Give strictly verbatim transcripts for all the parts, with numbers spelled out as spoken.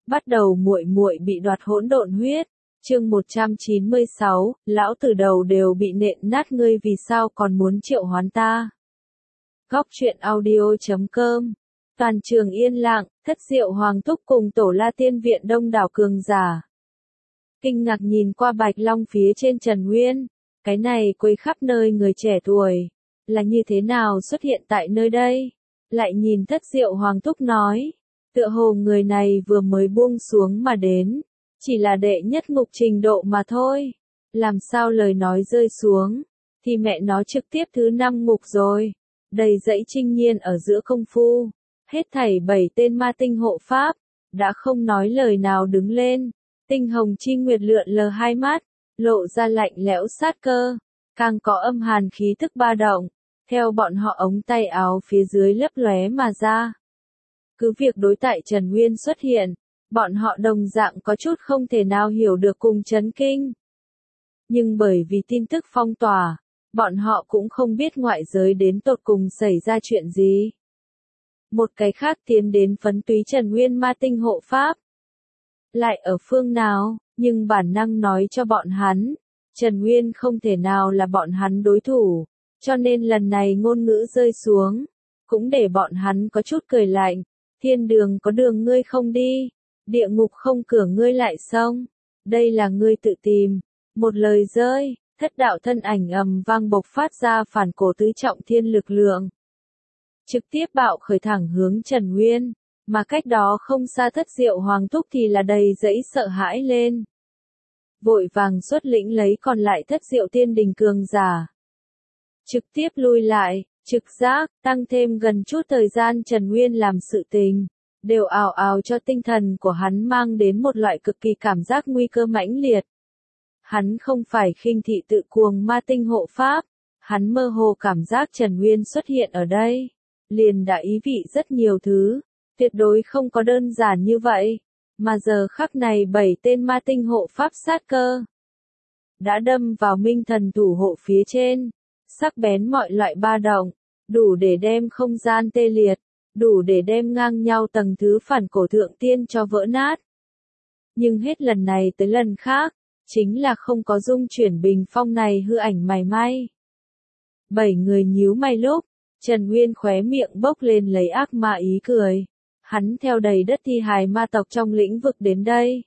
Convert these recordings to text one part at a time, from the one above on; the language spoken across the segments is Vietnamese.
Bắt đầu muội muội bị đoạt hỗn độn huyết. Chương một trăm chín mươi sáu, lão tử đầu đều bị nện nát ngươi vì sao còn muốn triệu hoán ta. Góc truyện audio chấm com. Toàn trường yên lặng, Thất Diệu Hoàng Thúc cùng Tổ La Tiên Viện đông đảo cường giả. Kinh ngạc nhìn qua Bạch Long phía trên Trần Nguyên, cái này quấy khắp nơi người trẻ tuổi, là như thế nào xuất hiện tại nơi đây? Lại nhìn Thất Diệu Hoàng Thúc nói, tựa hồ người này vừa mới buông xuống mà đến, chỉ là đệ nhất ngục trình độ mà thôi. Làm sao lời nói rơi xuống, thì mẹ nó trực tiếp thứ năm ngục rồi. Đầy dẫy trinh nhiên ở giữa công phu, hết thảy bảy tên ma tinh hộ pháp, đã không nói lời nào đứng lên. Tinh hồng chi nguyệt lượn lờ hai mắt, lộ ra lạnh lẽo sát cơ, càng có âm hàn khí tức ba động, theo bọn họ ống tay áo phía dưới lấp lóe mà ra. Cứ việc đối tại Trần Nguyên xuất hiện, bọn họ đồng dạng có chút không thể nào hiểu được cùng chấn kinh. Nhưng bởi vì tin tức phong tỏa, bọn họ cũng không biết ngoại giới đến tột cùng xảy ra chuyện gì. Một cái khác tiến đến phấn túy Trần Nguyên ma tinh hộ pháp. Lại ở phương nào, nhưng bản năng nói cho bọn hắn, Trần Nguyên không thể nào là bọn hắn đối thủ, cho nên lần này ngôn ngữ rơi xuống, cũng để bọn hắn có chút cười lạnh. Thiên đường có đường ngươi không đi, địa ngục không cửa ngươi lại xông, đây là ngươi tự tìm. Một lời rơi, thất đạo thân ảnh ầm vang bộc phát ra phản cổ tứ trọng thiên lực lượng. Trực tiếp bạo khởi thẳng hướng Trần Nguyên, mà cách đó không xa Thất Diệu Hoàng Thúc thì là đầy dẫy sợ hãi lên. Vội vàng xuất lĩnh lấy còn lại Thất Diệu Tiên Đình cường giả. Trực tiếp lui lại, trực giác, tăng thêm gần chút thời gian Trần Nguyên làm sự tình, đều ào ào cho tinh thần của hắn mang đến một loại cực kỳ cảm giác nguy cơ mãnh liệt. Hắn không phải khinh thị tự cuồng ma tinh hộ pháp, hắn mơ hồ cảm giác Trần Nguyên xuất hiện ở đây, liền đã ý vị rất nhiều thứ, tuyệt đối không có đơn giản như vậy, mà giờ khắc này bảy tên ma tinh hộ pháp sát cơ đã đâm vào minh thần thủ hộ phía trên, sắc bén mọi loại ba động, đủ để đem không gian tê liệt, đủ để đem ngang nhau tầng thứ phản cổ thượng tiên cho vỡ nát. Nhưng hết lần này tới lần khác, chính là không có dung chuyển bình phong này hư ảnh mảy may. Bảy người nhíu mày lúc, Trần Nguyên khóe miệng bốc lên lấy ác ma ý cười. Hắn theo đầy đất thi hài ma tộc trong lĩnh vực đến đây.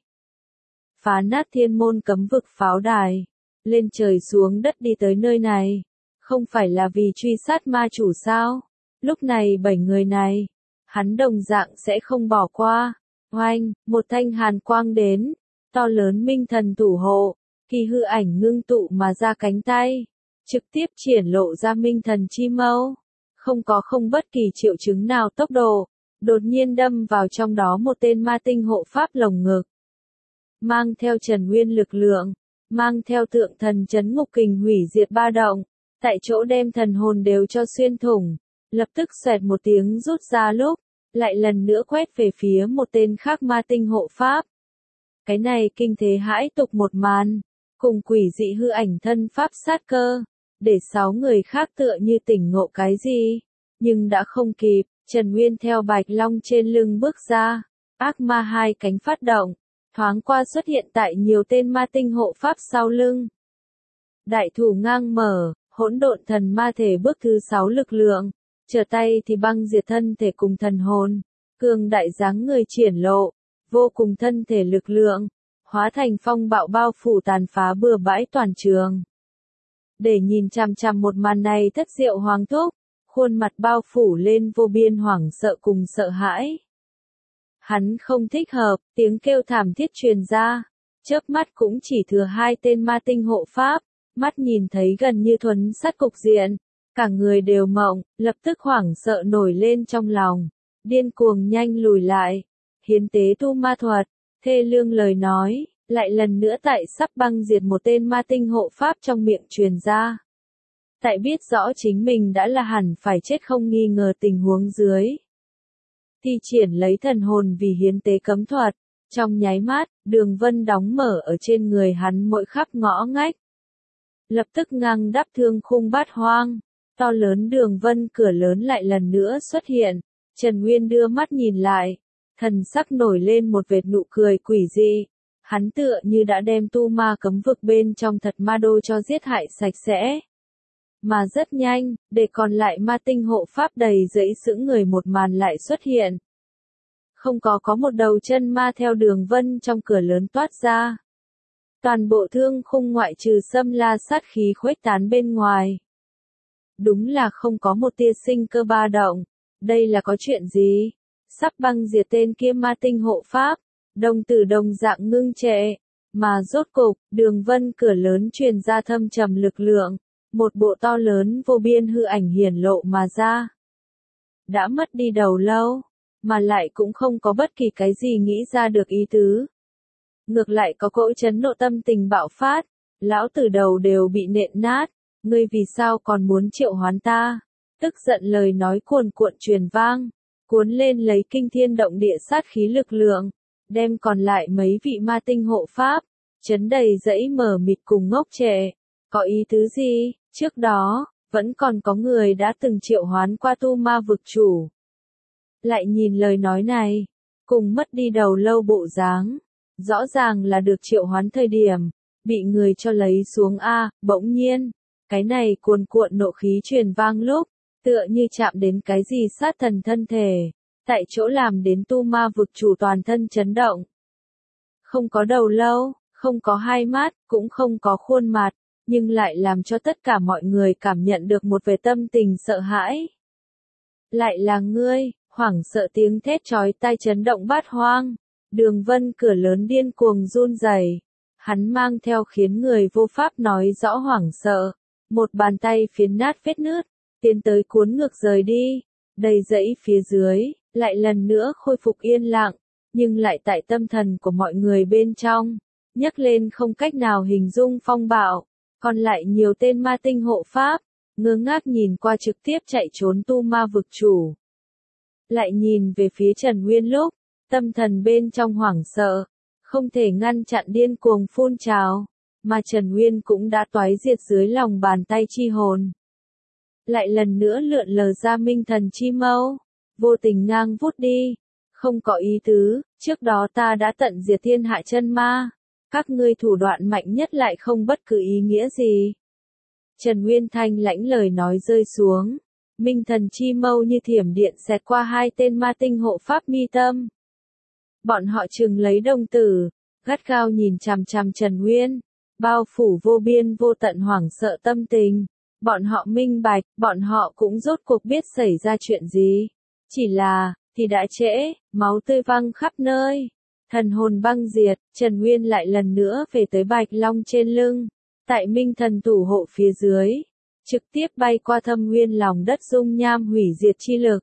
Phá nát thiên môn cấm vực pháo đài, lên trời xuống đất đi tới nơi này. Không phải là vì truy sát ma chủ sao? Lúc này bảy người này, hắn đồng dạng sẽ không bỏ qua. Oanh, một thanh hàn quang đến, to lớn minh thần thủ hộ, kỳ hư ảnh ngưng tụ mà ra cánh tay, trực tiếp triển lộ ra minh thần chi mâu, không có không bất kỳ triệu chứng nào tốc độ, đột nhiên đâm vào trong đó một tên ma tinh hộ pháp lồng ngực. Mang theo Trần Nguyên lực lượng, mang theo tượng thần chấn ngục kình hủy diệt ba động, tại chỗ đem thần hồn đều cho xuyên thủng, lập tức xoẹt một tiếng rút ra lúc, lại lần nữa quét về phía một tên khác ma tinh hộ pháp. Cái này kinh thế hãi tục một màn, cùng quỷ dị hư ảnh thân pháp sát cơ, để sáu người khác tựa như tỉnh ngộ cái gì, nhưng đã không kịp, Trần Nguyên theo Bạch Long trên lưng bước ra, ác ma hai cánh phát động, thoáng qua xuất hiện tại nhiều tên ma tinh hộ pháp sau lưng. Đại thủ ngang mở, hỗn độn thần ma thể bước thứ sáu lực lượng, trở tay thì băng diệt thân thể cùng thần hồn, cường đại dáng người triển lộ, vô cùng thân thể lực lượng, hóa thành phong bạo bao phủ tàn phá bừa bãi toàn trường. Để nhìn chằm chằm một màn này Thất Diệu Hoàng Thúc, khuôn mặt bao phủ lên vô biên hoảng sợ cùng sợ hãi. Hắn không thích hợp, tiếng kêu thảm thiết truyền ra, chớp mắt cũng chỉ thừa hai tên ma tinh hộ pháp, mắt nhìn thấy gần như thuần sát cục diện, cả người đều mộng, lập tức hoảng sợ nổi lên trong lòng, điên cuồng nhanh lùi lại, hiến tế tu ma thuật, thê lương lời nói, lại lần nữa tại sắp băng diệt một tên ma tinh hộ pháp trong miệng truyền ra. Tại biết rõ chính mình đã là hẳn phải chết không nghi ngờ tình huống dưới. Thi triển lấy thần hồn vì hiến tế cấm thuật, trong nháy mắt, đường vân đóng mở ở trên người hắn mỗi khắp ngõ ngách. Lập tức ngang đắp thương khung bát hoang, to lớn đường vân cửa lớn lại lần nữa xuất hiện, Trần Nguyên đưa mắt nhìn lại, thần sắc nổi lên một vệt nụ cười quỷ dị. Hắn tựa như đã đem tu ma cấm vực bên trong thật ma đô cho giết hại sạch sẽ. Mà rất nhanh, để còn lại ma tinh hộ pháp đầy dẫy sững người một màn lại xuất hiện. Không có có một đầu chân ma theo đường vân trong cửa lớn toát ra. Toàn bộ thương khung ngoại trừ xâm la sát khí khuếch tán bên ngoài. Đúng là không có một tia sinh cơ ba động. Đây là có chuyện gì? Sắp băng diệt tên kia ma tinh hộ pháp. Đồng tử đồng dạng ngưng trệ. Mà rốt cục, đường vân cửa lớn truyền ra thâm trầm lực lượng. Một bộ to lớn vô biên hư ảnh hiển lộ mà ra. Đã mất đi đầu lâu. Mà lại cũng không có bất kỳ cái gì nghĩ ra được ý tứ. Ngược lại có cỗ chấn nộ tâm tình bạo phát. Lão tử đầu đều bị nện nát. Ngươi vì sao còn muốn triệu hoán ta? Tức giận lời nói cuồn cuộn truyền vang. Cuốn lên lấy kinh thiên động địa sát khí lực lượng. Đem còn lại mấy vị ma tinh hộ pháp. Chấn đầy dẫy mở mịt cùng ngốc trệ. Có ý tứ gì? Trước đó, vẫn còn có người đã từng triệu hoán qua tu ma vực chủ. Lại nhìn lời nói này. Cùng mất đi đầu lâu bộ dáng. Rõ ràng là được triệu hoán thời điểm. Bị người cho lấy xuống A, bỗng nhiên. Cái này cuồn cuộn nộ khí truyền vang lúc. Tựa như chạm đến cái gì sát thần thân thể. Tại chỗ làm đến tu ma vực chủ toàn thân chấn động. Không có đầu lâu, không có hai mắt, cũng không có khuôn mặt. Nhưng lại làm cho tất cả mọi người cảm nhận được một vẻ tâm tình sợ hãi. Lại là ngươi, hoảng sợ tiếng thét chói tai chấn động bát hoang. Đường vân cửa lớn điên cuồng run rẩy. Hắn mang theo khiến người vô pháp nói rõ hoảng sợ. Một bàn tay phiến nát vết nứt, tiến tới cuốn ngược rời đi. Đầy dẫy phía dưới, lại lần nữa khôi phục yên lặng. Nhưng lại tại tâm thần của mọi người bên trong. Nhấc lên không cách nào hình dung phong bạo. Còn lại nhiều tên ma tinh hộ pháp, ngơ ngác nhìn qua trực tiếp chạy trốn tu ma vực chủ. Lại nhìn về phía Trần Nguyên lúc, tâm thần bên trong hoảng sợ, không thể ngăn chặn điên cuồng phun trào, mà Trần Nguyên cũng đã toái diệt dưới lòng bàn tay chi hồn. Lại lần nữa lượn lờ ra minh thần chi mâu, vô tình ngang vút đi, không có ý tứ, trước đó ta đã tận diệt thiên hạ chân ma. Các ngươi thủ đoạn mạnh nhất lại không bất cứ ý nghĩa gì. Trần Nguyên Thanh lãnh lời nói rơi xuống. Minh thần chi mâu như thiểm điện xẹt qua hai tên ma tinh hộ pháp mi tâm. Bọn họ trừng lấy đồng tử, gắt gao nhìn chằm chằm Trần Nguyên. Bao phủ vô biên vô tận hoảng sợ tâm tình. Bọn họ minh bạch, bọn họ cũng rốt cuộc biết xảy ra chuyện gì. Chỉ là, thì đã trễ, máu tươi văng khắp nơi. Thần hồn băng diệt, Trần Nguyên lại lần nữa về tới Bạch Long trên lưng. Tại minh thần thủ hộ phía dưới. Trực tiếp bay qua thâm nguyên lòng đất dung nham hủy diệt chi lực.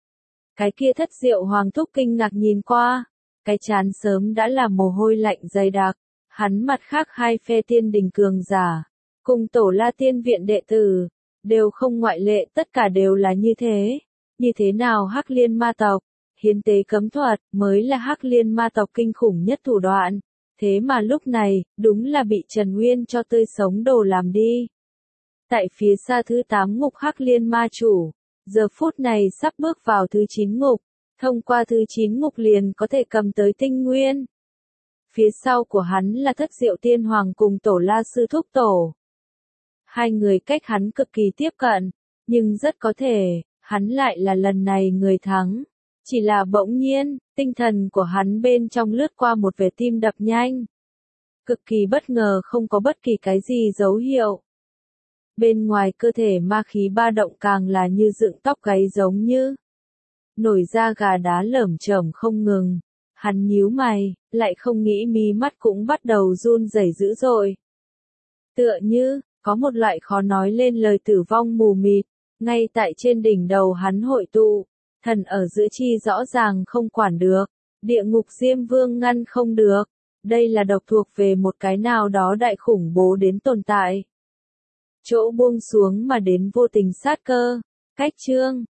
Cái kia thất diệu hoàng thúc kinh ngạc nhìn qua. Cái chán sớm đã là mồ hôi lạnh dày đặc. Hắn mặt khác hai phe tiên đình cường giả. Cùng tổ la tiên viện đệ tử. Đều không ngoại lệ, tất cả đều là như thế. Như thế nào Hắc Liên ma tộc? Hiến tế cấm thuật, mới là Hắc Liên ma tộc kinh khủng nhất thủ đoạn. Thế mà lúc này, đúng là bị Trần Nguyên cho tươi sống đồ làm đi. Tại phía xa thứ tám ngục Hắc Liên ma chủ, giờ phút này sắp bước vào thứ chín ngục, thông qua thứ chín ngục liền có thể cầm tới tinh nguyên. Phía sau của hắn là Thất Diệu Tiên Hoàng cùng Tổ La Sư Thúc Tổ. Hai người cách hắn cực kỳ tiếp cận, nhưng rất có thể, hắn lại là lần này người thắng. Chỉ là bỗng nhiên, tinh thần của hắn bên trong lướt qua một vẻ tim đập nhanh. Cực kỳ bất ngờ không có bất kỳ cái gì dấu hiệu. Bên ngoài cơ thể ma khí ba động càng là như dựng tóc gáy giống như. Nổi da gà đá lởm chởm không ngừng. Hắn nhíu mày, lại không nghĩ mí mắt cũng bắt đầu run rẩy dữ dội. Tựa như, có một loại khó nói lên lời tử vong mù mịt, ngay tại trên đỉnh đầu hắn hội tụ. Thần ở giữa chi rõ ràng không quản được, địa ngục Diêm Vương ngăn không được, đây là độc thuộc về một cái nào đó đại khủng bố đến tồn tại. Chỗ buông xuống mà đến vô tình sát cơ, cách chương,